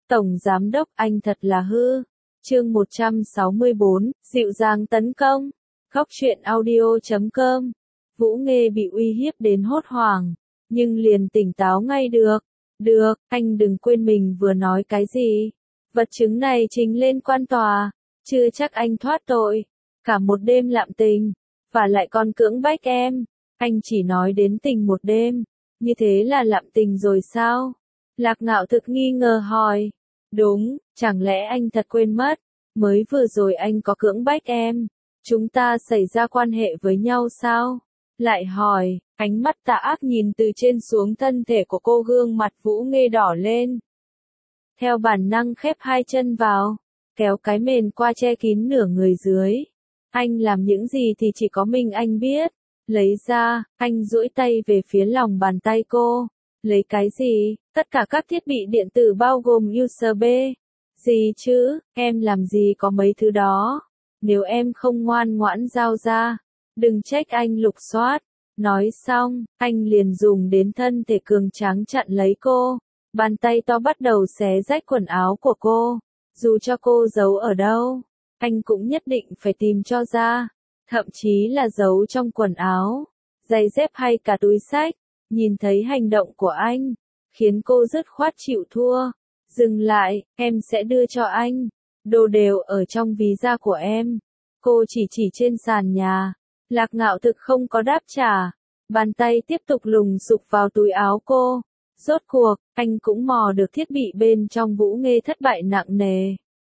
Tổng Giám đốc anh thật là hư. Chương 164, dịu dàng tấn công. Góc truyện audio.com. Vũ Nghê bị uy hiếp đến hốt hoảng, nhưng liền tỉnh táo ngay được. Được, anh đừng quên mình vừa nói cái gì. Vật chứng này trình lên quan tòa, chưa chắc anh thoát tội. Cả một đêm lạm tình, và lại còn cưỡng bách em. Anh chỉ nói đến tình một đêm, như thế là lạm tình rồi sao? Lạc Ngạo thực nghi ngờ hỏi. Đúng, chẳng lẽ anh thật quên mất, mới vừa rồi anh có cưỡng bách em, chúng ta xảy ra quan hệ với nhau sao? Lại hỏi, ánh mắt tà ác nhìn từ trên xuống thân thể của cô, gương mặt Vũ Nghê đỏ lên. Theo bản năng khép hai chân vào, kéo cái mền qua che kín nửa người dưới. Anh làm những gì thì chỉ có mình anh biết. Lấy ra, anh duỗi tay về phía lòng bàn tay cô. Lấy cái gì? Tất cả các thiết bị điện tử bao gồm USB. Gì chứ, em làm gì có mấy thứ đó. Nếu em không ngoan ngoãn giao ra, đừng trách anh lục soát. Nói xong, anh liền dùng đến thân thể cường tráng chặn lấy cô. Bàn tay to bắt đầu xé rách quần áo của cô. Dù cho cô giấu ở đâu, anh cũng nhất định phải tìm cho ra. Thậm chí là giấu trong quần áo, giày dép hay cả túi xách. Nhìn thấy hành động của anh, khiến cô dứt khoát chịu thua. Dừng lại, em sẽ đưa cho anh. Đồ đều ở trong ví da của em. Cô chỉ trên sàn nhà. Lạc Ngạo thực không có đáp trả. Bàn tay tiếp tục lùng sục vào túi áo cô. Rốt cuộc, anh cũng mò được thiết bị bên trong. Vũ Nghê thất bại nặng nề.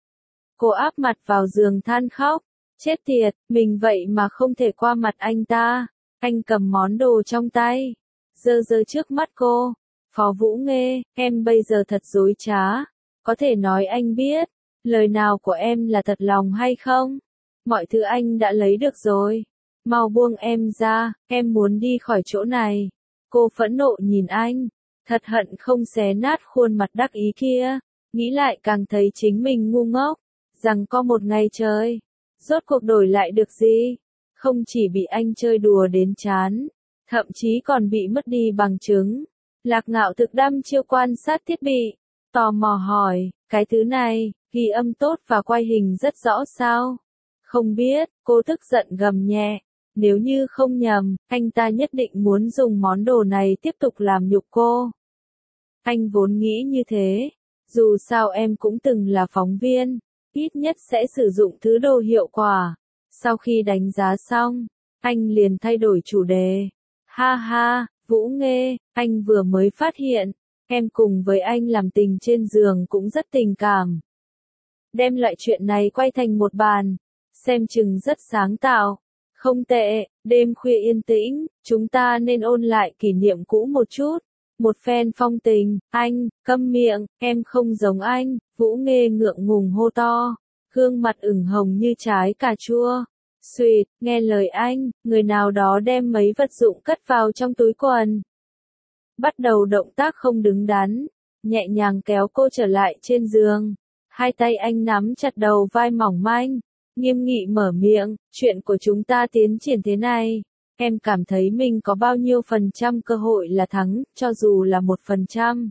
Cô áp mặt vào giường than khóc. Chết tiệt, mình vậy mà không thể qua mặt anh ta. Anh cầm món đồ trong tay, giơ trước mắt cô. Phó Vũ Nghê, em bây giờ thật dối trá. Có thể nói anh biết, lời nào của em là thật lòng hay không? Mọi thứ anh đã lấy được rồi. Mau buông em ra, em muốn đi khỏi chỗ này. Cô phẫn nộ nhìn anh, thật hận không xé nát khuôn mặt đắc ý kia. Nghĩ lại càng thấy chính mình ngu ngốc, rằng có một ngày trời, rốt cuộc đổi lại được gì? Không chỉ bị anh chơi đùa đến chán, thậm chí còn bị mất đi bằng chứng. Lạc Ngạo thực đăm chiêu quan sát thiết bị, tò mò hỏi, cái thứ này, ghi âm tốt và quay hình rất rõ sao? Không biết, cô tức giận gầm nhẹ. Nếu như không nhầm, anh ta nhất định muốn dùng món đồ này tiếp tục làm nhục cô. Anh vốn nghĩ như thế. Dù sao em cũng từng là phóng viên, ít nhất sẽ sử dụng thứ đồ hiệu quả. Sau khi đánh giá xong, anh liền thay đổi chủ đề. Ha ha, Vũ Nghê, anh vừa mới phát hiện, em cùng với anh làm tình trên giường cũng rất tình cảm. Đem loại chuyện này quay thành một bàn, xem chừng rất sáng tạo. Không tệ, đêm khuya yên tĩnh, chúng ta nên ôn lại kỷ niệm cũ một chút. Một phen phong tình. Anh, câm miệng, em không giống anh. Vũ Nghê ngượng ngùng hô to, gương mặt ửng hồng như trái cà chua. Xuyệt, nghe lời anh, người nào đó đem mấy vật dụng cất vào trong túi quần. Bắt đầu động tác không đứng đắn, nhẹ nhàng kéo cô trở lại trên giường. Hai tay anh nắm chặt đầu vai mỏng manh, nghiêm nghị mở miệng, chuyện của chúng ta tiến triển thế này. Em cảm thấy mình có bao nhiêu % cơ hội là thắng, cho dù là 1%.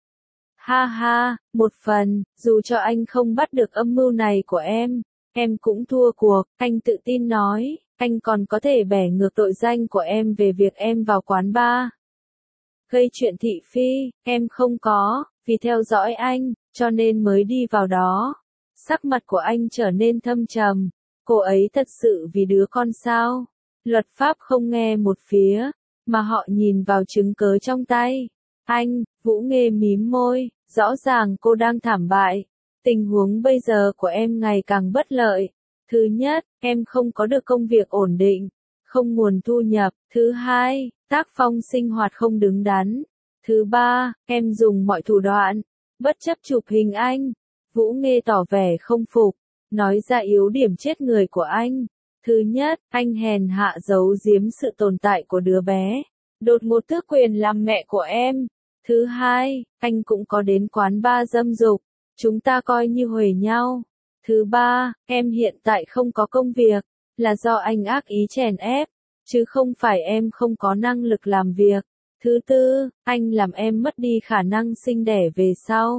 Ha ha, 1 phần, dù cho anh không bắt được âm mưu này của em cũng thua cuộc, anh tự tin nói, anh còn có thể bẻ ngược tội danh của em về việc em vào quán bar. Gây chuyện thị phi, em không có, vì theo dõi anh, cho nên mới đi vào đó. Sắc mặt của anh trở nên thâm trầm, cô ấy thật sự vì đứa con sao? Luật pháp không nghe một phía, mà họ nhìn vào chứng cớ trong tay. Anh, Vũ Nghê mím môi, rõ ràng cô đang thảm bại. Tình huống bây giờ của em ngày càng bất lợi. Thứ nhất, em không có được công việc ổn định, không nguồn thu nhập. Thứ hai, tác phong sinh hoạt không đứng đắn. Thứ ba, em dùng mọi thủ đoạn, bất chấp chụp hình anh. Vũ Nghê tỏ vẻ không phục, nói ra yếu điểm chết người của anh. Thứ nhất, anh hèn hạ giấu giếm sự tồn tại của đứa bé, đột ngột tước quyền làm mẹ của em. Thứ hai, anh cũng có đến quán bar dâm dục, chúng ta coi như huề nhau. Thứ ba, em hiện tại không có công việc, là do anh ác ý chèn ép, chứ không phải em không có năng lực làm việc. Thứ tư, anh làm em mất đi khả năng sinh đẻ về sau.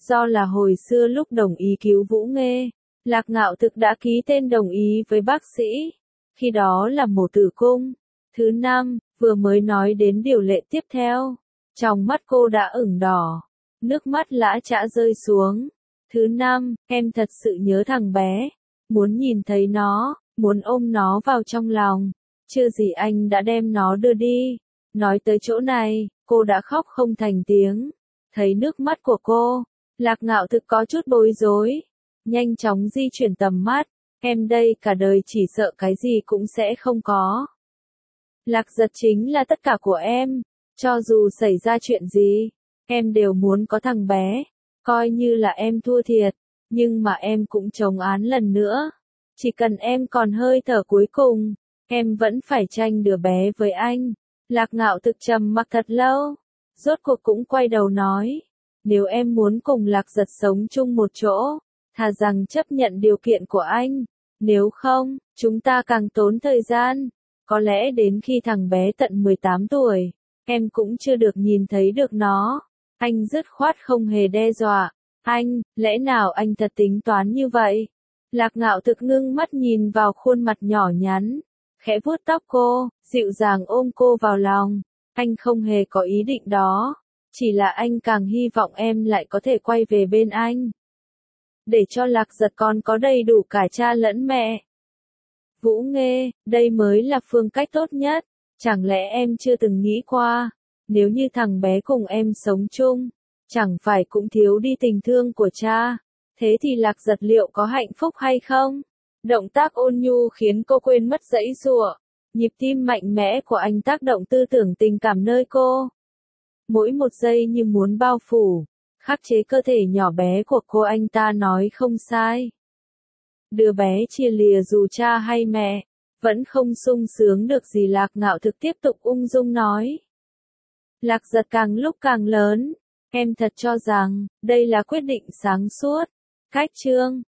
Do là hồi xưa lúc đồng ý cứu Vũ Nghê, Lạc Ngạo Thực đã ký tên đồng ý với bác sĩ. Khi đó là mổ tử cung. Thứ năm, vừa mới nói đến điều lệ tiếp theo. Trong mắt cô đã ửng đỏ. Nước mắt lã chã rơi xuống. Thứ năm, em thật sự nhớ thằng bé. Muốn nhìn thấy nó, muốn ôm nó vào trong lòng. Chưa gì anh đã đem nó đưa đi. Nói tới chỗ này, cô đã khóc không thành tiếng. Thấy nước mắt của cô, Lạc Ngạo Thực có chút bối rối. Nhanh chóng di chuyển tầm mắt. Em đây cả đời chỉ sợ cái gì cũng sẽ không có. Lạc Giật chính là tất cả của em. Cho dù xảy ra chuyện gì, em đều muốn có thằng bé. Coi như là em thua thiệt, nhưng mà em cũng chống án lần nữa. Chỉ cần em còn hơi thở cuối cùng, em vẫn phải tranh đứa bé với anh. Lạc Ngạo Thực trầm mặc thật lâu, rốt cuộc cũng quay đầu nói. Nếu em muốn cùng Lạc Giật sống chung một chỗ, thà rằng chấp nhận điều kiện của anh. Nếu không, chúng ta càng tốn thời gian. Có lẽ đến khi thằng bé tận 18 tuổi, em cũng chưa được nhìn thấy được nó. Anh dứt khoát không hề đe dọa. Anh, lẽ nào anh thật tính toán như vậy? Lạc Ngạo Thực ngưng mắt nhìn vào khuôn mặt nhỏ nhắn, khẽ vuốt tóc cô, dịu dàng ôm cô vào lòng. Anh không hề có ý định đó. Chỉ là anh càng hy vọng em lại có thể quay về bên anh. Để cho Lạc Giật con có đầy đủ cả cha lẫn mẹ. Vũ Nghê, đây mới là phương cách tốt nhất. Chẳng lẽ em chưa từng nghĩ qua, nếu như thằng bé cùng em sống chung, chẳng phải cũng thiếu đi tình thương của cha. Thế thì Lạc Giật liệu có hạnh phúc hay không? Động tác ôn nhu khiến cô quên mất giãy giụa. Nhịp tim mạnh mẽ của anh tác động tư tưởng tình cảm nơi cô. Mỗi một giây như muốn bao phủ, khắc chế cơ thể nhỏ bé của cô. Anh ta nói không sai. Đứa bé chia lìa dù cha hay mẹ, vẫn không sung sướng được gì. Lạc Ngạo Thực tiếp tục ung dung nói. Lạc Giật càng lúc càng lớn, em thật cho rằng, đây là quyết định sáng suốt. Cách chương